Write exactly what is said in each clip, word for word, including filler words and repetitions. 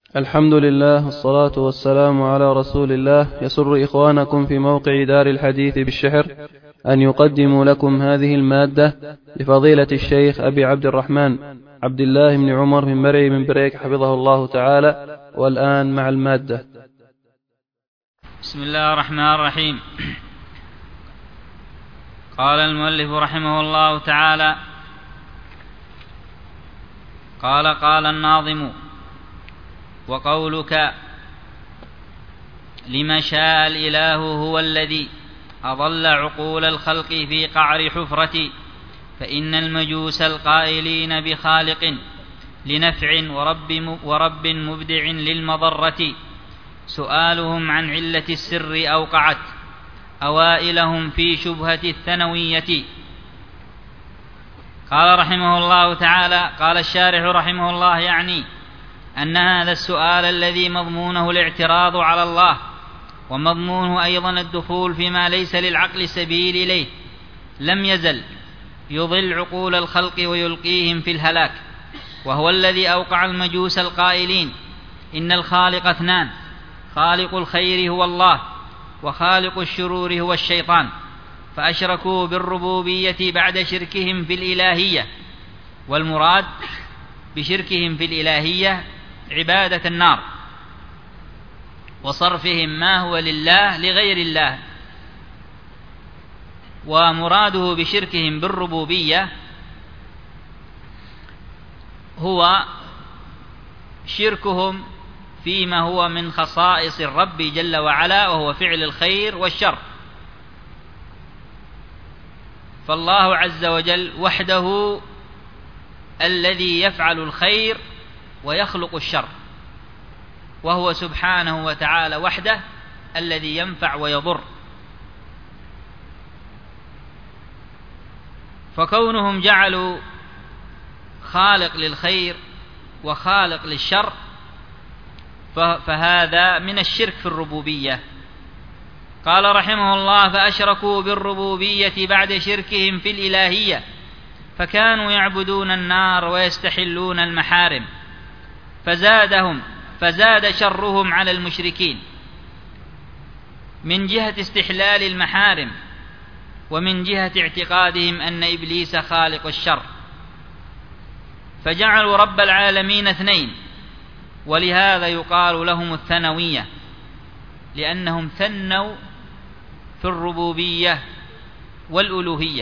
الحمد لله والصلاة والسلام على رسول الله. يسر إخوانكم في موقع دار الحديث بالشحر أن يقدموا لكم هذه المادة لفضيلة الشيخ أبي عبد الرحمن عبد الله بن عمر بن مرعي بن بريك حفظه الله تعالى. والآن مع المادة. بسم الله الرحمن الرحيم. قال المؤلف رحمه الله تعالى: قال قال الناظم: وقولك لما شاء الإله هو الذي أضل عقول الخلق في قعر حفرة، فإن المجوس القائلين بخالق لنفع ورب, ورب مبدع للمضرة، سؤالهم عن علة السر أوقعت أوائلهم في شبهة الثنوية. قال رحمه الله تعالى: قال الشارح رحمه الله يعني أن هذا السؤال الذي مضمونه الاعتراض على الله ومضمونه أيضا الدخول فيما ليس للعقل سبيل إليه لم يزل يضل عقول الخلق ويلقيهم في الهلاك، وهو الذي أوقع المجوس القائلين إن الخالق اثنان: خالق الخير هو الله وخالق الشرور هو الشيطان، فأشركوا بالربوبية بعد شركهم في الإلهية. والمراد بشركهم في الإلهية عبادة النار وصرفهم ما هو لله لغير الله، ومراده بشركهم بالربوبية هو شركهم فيما هو من خصائص الرب جل وعلا، وهو فعل الخير والشر. فالله عز وجل وحده الذي يفعل الخير ويخلق الشر، وهو سبحانه وتعالى وحده الذي ينفع ويضر. فكونهم جعلوا خالق للخير وخالق للشر فهذا من الشرك في الربوبية. قال رحمه الله: فأشركوا بالربوبية بعد شركهم في الإلهية، فكانوا يعبدون النار ويستحلون المحارم، فزادهم فزاد شرهم على المشركين من جهة استحلال المحارم، ومن جهة اعتقادهم أن إبليس خالق الشر، فجعلوا رب العالمين اثنين، ولهذا يقال لهم الثنوية، لأنهم ثنوا في الربوبية والألوهية.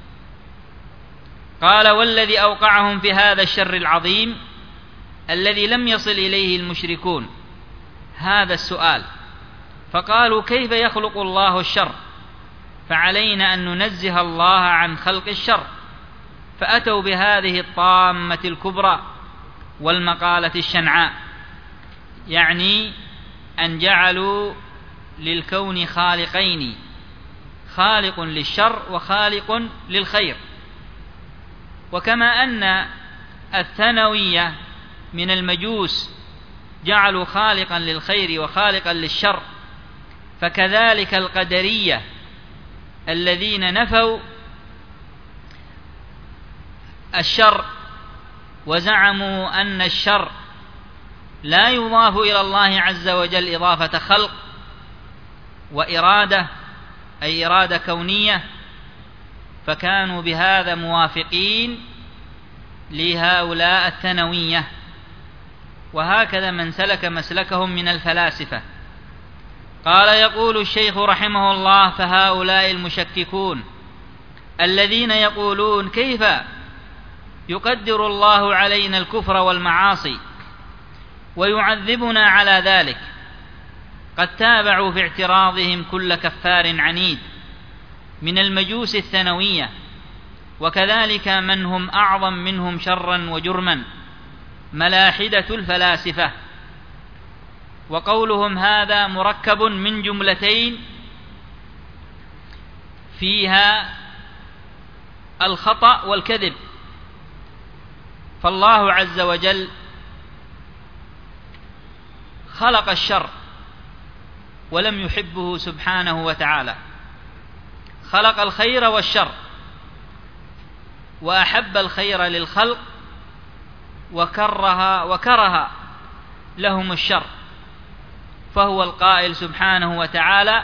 قال: والذي أوقعهم في هذا الشر العظيم الذي لم يصل إليه المشركون هذا السؤال، فقالوا: كيف يخلق الله الشر؟ فعلينا أن ننزه الله عن خلق الشر. فأتوا بهذه الطامة الكبرى والمقالة الشنعاء، يعني أن جعلوا للكون خالقين: خالق للشر وخالق للخير. وكما أن الثنوية من المجوس جعلوا خالقا للخير وخالقا للشر، فكذلك القدرية الذين نفوا الشر وزعموا أن الشر لا يضاف إلى الله عز وجل إضافة خلق وإرادة، أي إرادة كونية، فكانوا بهذا موافقين لهؤلاء الثنوية. وهكذا من سلك مسلكهم من الفلاسفة. قال: يقول الشيخ رحمه الله: فهؤلاء المشككون الذين يقولون كيف يقدر الله علينا الكفر والمعاصي ويعذبنا على ذلك، قد تابعوا في اعتراضهم كل كفار عنيد من المجوس الثنوية، وكذلك من هم أعظم منهم شرا وجرما ملاحدة الفلاسفة. وقولهم هذا مركب من جملتين فيها الخطأ والكذب. فالله عز وجل خلق الشر ولم يحبه سبحانه وتعالى، خلق الخير والشر وأحب الخير للخلق وكره وكره لهم الشر، فهو القائل سبحانه وتعالى: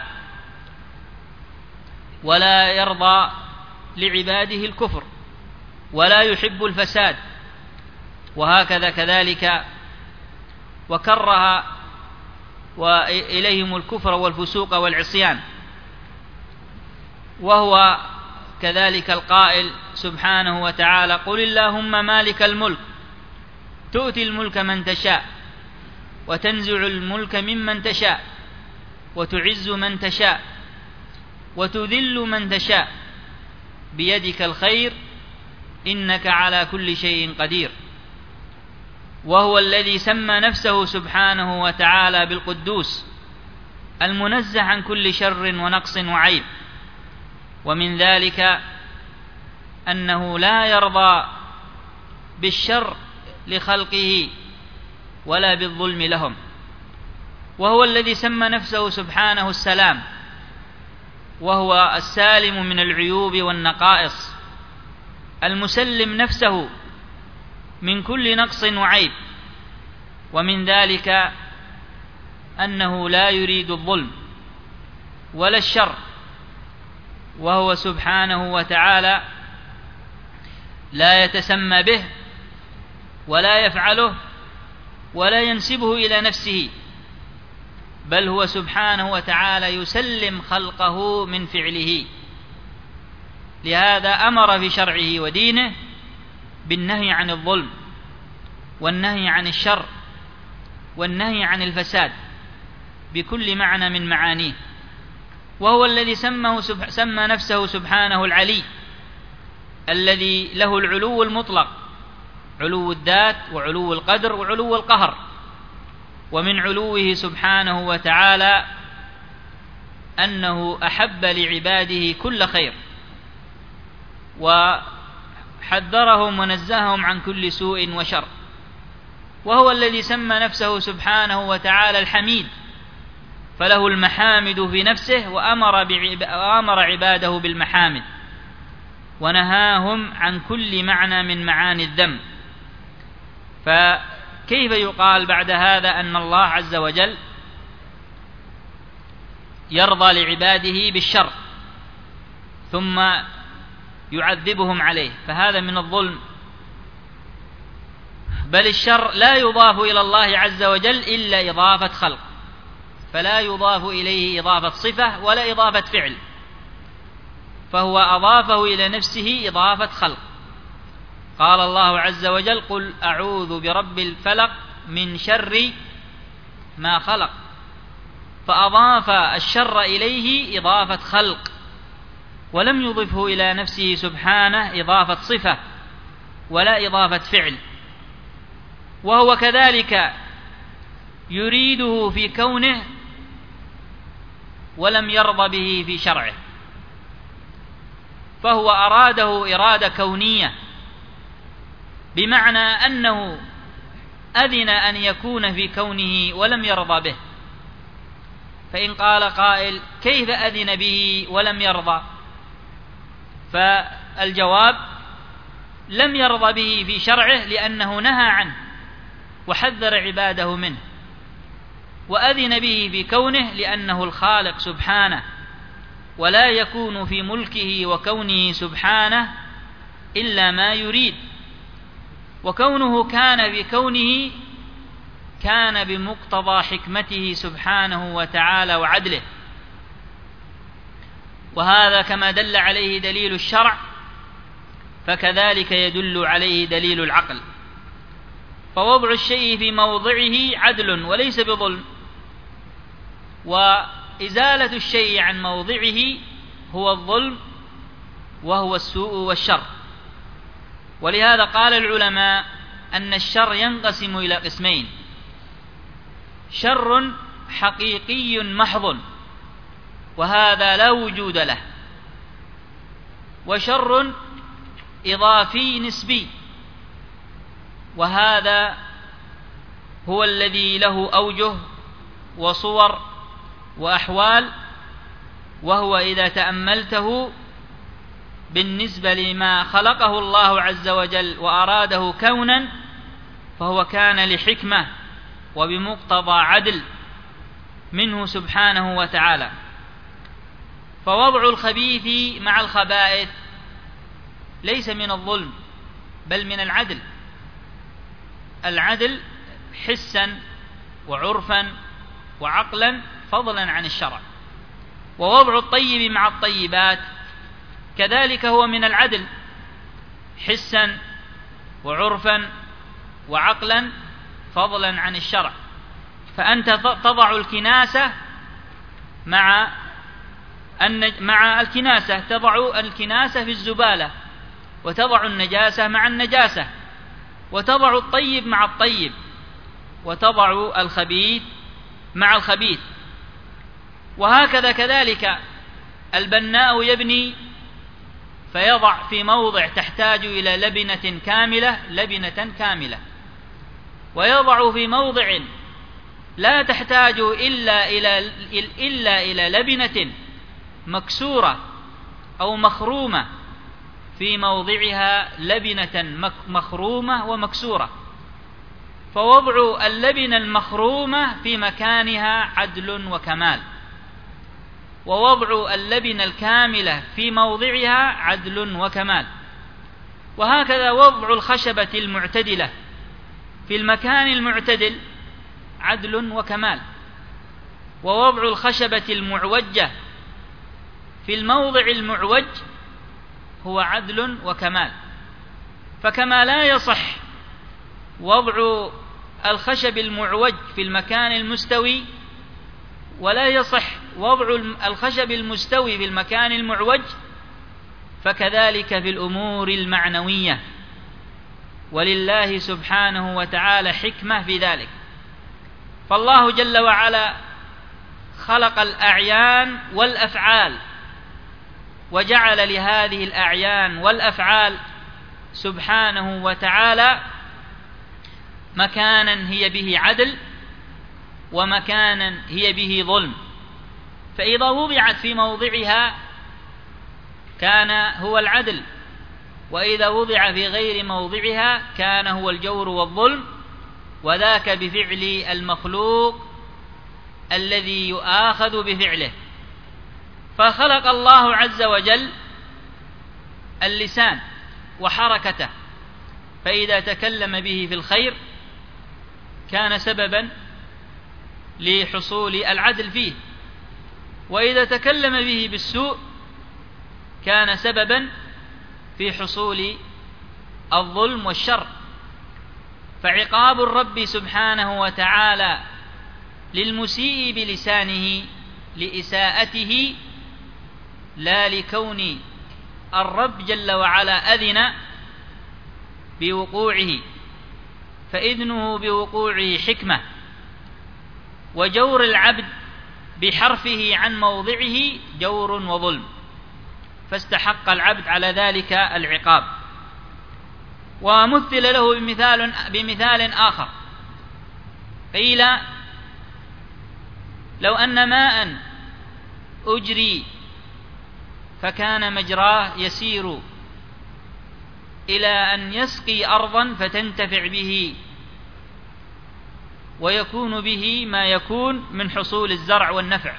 ولا يرضى لعباده الكفر ولا يحب الفساد، وهكذا كذلك وكره وإليهم الكفر والفسوق والعصيان. وهو كذلك القائل سبحانه وتعالى: قل اللهم مالك الملك تؤتي الملك من تشاء وتنزع الملك ممن تشاء وتعز من تشاء وتذل من تشاء بيدك الخير إنك على كل شيء قدير. وهو الذي سمى نفسه سبحانه وتعالى بالقدوس المنزه عن كل شر ونقص وعيب، ومن ذلك أنه لا يرضى بالشر لخلقه ولا بالظلم لهم. وهو الذي سمى نفسه سبحانه السلام، وهو السالم من العيوب والنقائص، المسلم نفسه من كل نقص وعيب، ومن ذلك أنه لا يريد الظلم ولا الشر، وهو سبحانه وتعالى لا يتسمى به ولا يفعله ولا ينسبه إلى نفسه، بل هو سبحانه وتعالى يسلم خلقه من فعله. لهذا أمر في شرعه ودينه بالنهي عن الظلم والنهي عن الشر والنهي عن الفساد بكل معنى من معانيه. وهو الذي سمه سمى نفسه سبحانه العلي، الذي له العلو المطلق، علو الذات وعلو القدر وعلو القهر. ومن علوه سبحانه وتعالى أنه أحب لعباده كل خير وحذرهم ونزههم عن كل سوء وشر. وهو الذي سمى نفسه سبحانه وتعالى الحميد، فله المحامد في نفسه وأمر, وأمر عباده بالمحامد ونهاهم عن كل معنى من معاني الذم. فكيف يقال بعد هذا أن الله عز وجل يرضى لعباده بالشر ثم يعذبهم عليه؟ فهذا من الظلم. بل الشر لا يضاف إلى الله عز وجل إلا إضافة خلق، فلا يضاف إليه إضافة صفة ولا إضافة فعل، فهو أضافه إلى نفسه إضافة خلق. قال الله عز وجل: قل أعوذ برب الفلق من شر ما خلق، فأضاف الشر إليه إضافة خلق ولم يضفه إلى نفسه سبحانه إضافة صفة ولا إضافة فعل. وهو كذلك يريده في كونه ولم يرضى به في شرعه، فهو أراده إرادة كونية، بمعنى أنه أذن أن يكون في كونه ولم يرضى به. فإن قال قائل: كيف أذن به ولم يرضى؟ فالجواب: لم يرضى به في شرعه لأنه نهى عنه وحذر عباده منه، وأذن به في كونه لأنه الخالق سبحانه، ولا يكون في ملكه وكونه سبحانه إلا ما يريد، وكونه كان في كونه كان بمقتضى حكمته سبحانه وتعالى وعدله. وهذا كما دل عليه دليل الشرع فكذلك يدل عليه دليل العقل. فوضع الشيء في موضعه عدل وليس بظلم، وإزالة الشيء عن موضعه هو الظلم وهو السوء والشر. ولهذا قال العلماء أن الشر ينقسم إلى قسمين: شر حقيقي محض وهذا لا وجود له، وشر إضافي نسبي وهذا هو الذي له أوجه وصور وأحوال، وهو إذا تأملته بالنسبة لما خلقه الله عز وجل وأراده كونا فهو كان لحكمة وبمقتضى عدل منه سبحانه وتعالى. فوضع الخبيث مع الخبائث ليس من الظلم بل من العدل، العدل حسا وعرفا وعقلا فضلا عن الشرع. ووضع الطيب مع الطيبات كذلك هو من العدل حسا وعرفا وعقلا فضلا عن الشرع. فأنت تضع الكناسة مع مع الكناسة، تضع الكناسة في الزبالة، وتضع النجاسة مع النجاسة، وتضع الطيب مع الطيب، وتضع الخبيث مع الخبيث. وهكذا كذلك البناء يبني فيضع في موضع تحتاج إلى لبنة كاملة لبنة كاملة، ويضع في موضع لا تحتاج إلا إلى إلا إلى لبنة مكسورة أو مخرومة في موضعها لبنة مخرومة ومكسورة. فوضع اللبنة المخرومة في مكانها عدل وكمال، ووضع اللبنة الكاملة في موضعها عدل وكمال. وهكذا وضع الخشبة المعتدلة في المكان المعتدل عدل وكمال، ووضع الخشبة المعوجة في الموضع المعوج هو عدل وكمال. فكما لا يصح وضع الخشب المعوج في المكان المستوي، ولا يصح وضع الخشب المستوي في المكان المعوج، فكذلك في الأمور المعنوية. ولله سبحانه وتعالى حكمة في ذلك. فالله جل وعلا خلق الأعيان والأفعال، وجعل لهذه الأعيان والأفعال سبحانه وتعالى مكانا هي به عدل ومكانا هي به ظلم. فإذا وضعت في موضعها كان هو العدل، وإذا وضع في غير موضعها كان هو الجور والظلم، وذاك بفعل المخلوق الذي يؤاخذ بفعله. فخلق الله عز وجل اللسان وحركته، فإذا تكلم به في الخير كان سببا لحصول العدل فيه، وإذا تكلم به بالسوء كان سببا في حصول الظلم والشر. فعقاب الرب سبحانه وتعالى للمسيء بلسانه لإساءته لا لكون الرب جل وعلا أذن بوقوعه، فإذنه بوقوعه حكمة. وجور العبد بحرفه عن موضعه جور وظلم، فاستحق العبد على ذلك العقاب. ومثل له بمثال, بمثال آخر، قيل لو أن ماء أجري فكان مجراه يسير إلى أن يسقي أرضا فتنتفع به ويكون به ما يكون من حصول الزرع والنفع،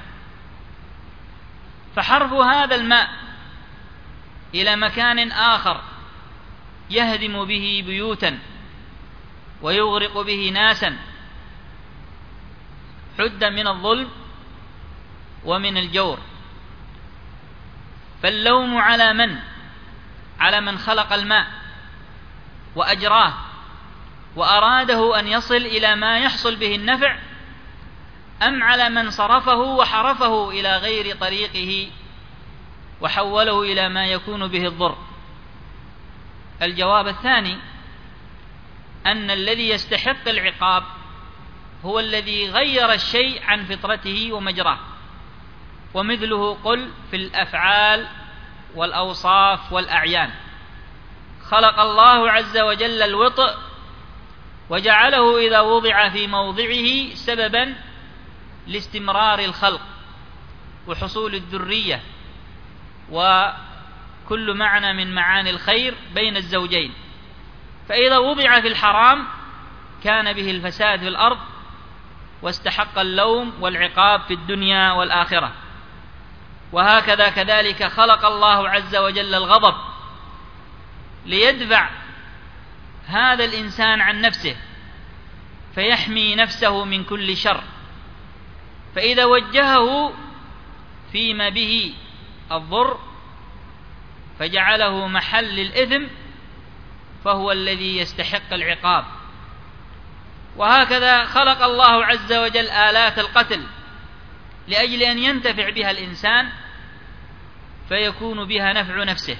فحرف هذا الماء إلى مكان آخر يهدم به بيوتا ويغرق به ناسا حد من الظلم ومن الجور. فاللوم على من؟ على من خلق الماء وأجراه وأراده أن يصل إلى ما يحصل به النفع، أم على من صرفه وحرفه إلى غير طريقه وحوله إلى ما يكون به الضر؟ الجواب الثاني، أن الذي يستحق العقاب هو الذي غير الشيء عن فطرته ومجراه. ومثله قل في الأفعال والأوصاف والأعيان. خلق الله عز وجل الوطء وجعله إذا وضع في موضعه سببا لاستمرار الخلق وحصول الذرية وكل معنى من معاني الخير بين الزوجين. فإذا وضع في الحرام كان به الفساد في الأرض واستحق اللوم والعقاب في الدنيا والآخرة. وهكذا كذلك خلق الله عز وجل الغضب ليدفع هذا الإنسان عن نفسه فيحمي نفسه من كل شر، فإذا وجهه فيما به الضر فجعله محل الإثم فهو الذي يستحق العقاب. وهكذا خلق الله عز وجل آلات القتل لأجل أن ينتفع بها الإنسان فيكون بها نفع نفسه،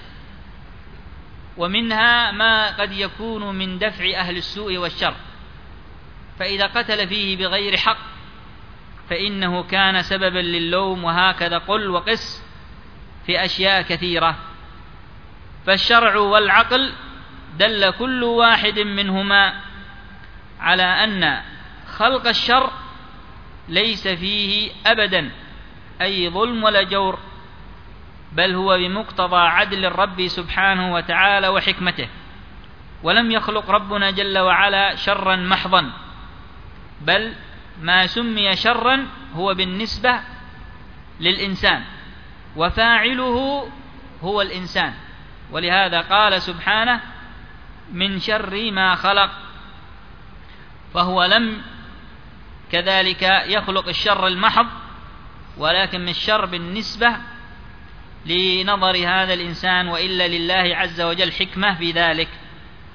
ومنها ما قد يكون من دفع أهل السوء والشر، فإذا قتل فيه بغير حق فإنه كان سببا للوم. وهكذا قل وقس في أشياء كثيرة. فالشرع والعقل دل كل واحد منهما على أن خلق الشر ليس فيه أبدا أي ظلم ولا جور، بل هو بمقتضى عدل الرب سبحانه وتعالى وحكمته، ولم يخلق ربنا جل وعلا شرا محضا، بل ما سمي شرا هو بالنسبة للإنسان وفاعله هو الإنسان. ولهذا قال سبحانه من شر ما خلق، فهو لم كذلك يخلق الشر المحض، ولكن من الشر بالنسبة لنظر هذا الإنسان، وإلا لله عز وجل حكمة في ذلك.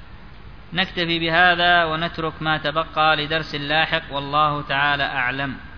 نكتفي بهذا ونترك ما تبقى لدرس لاحق، والله تعالى أعلم.